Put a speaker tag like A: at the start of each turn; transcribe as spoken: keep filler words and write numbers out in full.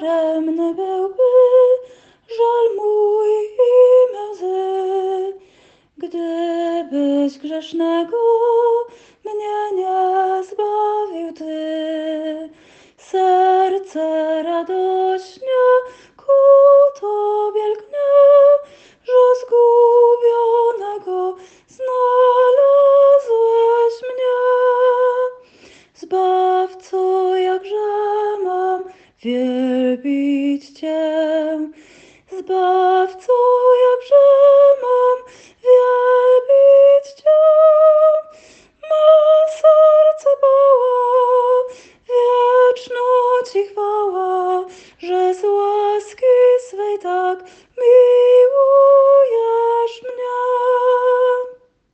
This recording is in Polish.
A: daremny byłby żal mój i me łzy, gdybyś grzesznego mnie nie zbawił Ty. Serce radośnie ku Tobie lgnie, że zgubionego znalazłeś mnie. Zbawco, jakże mam wielbić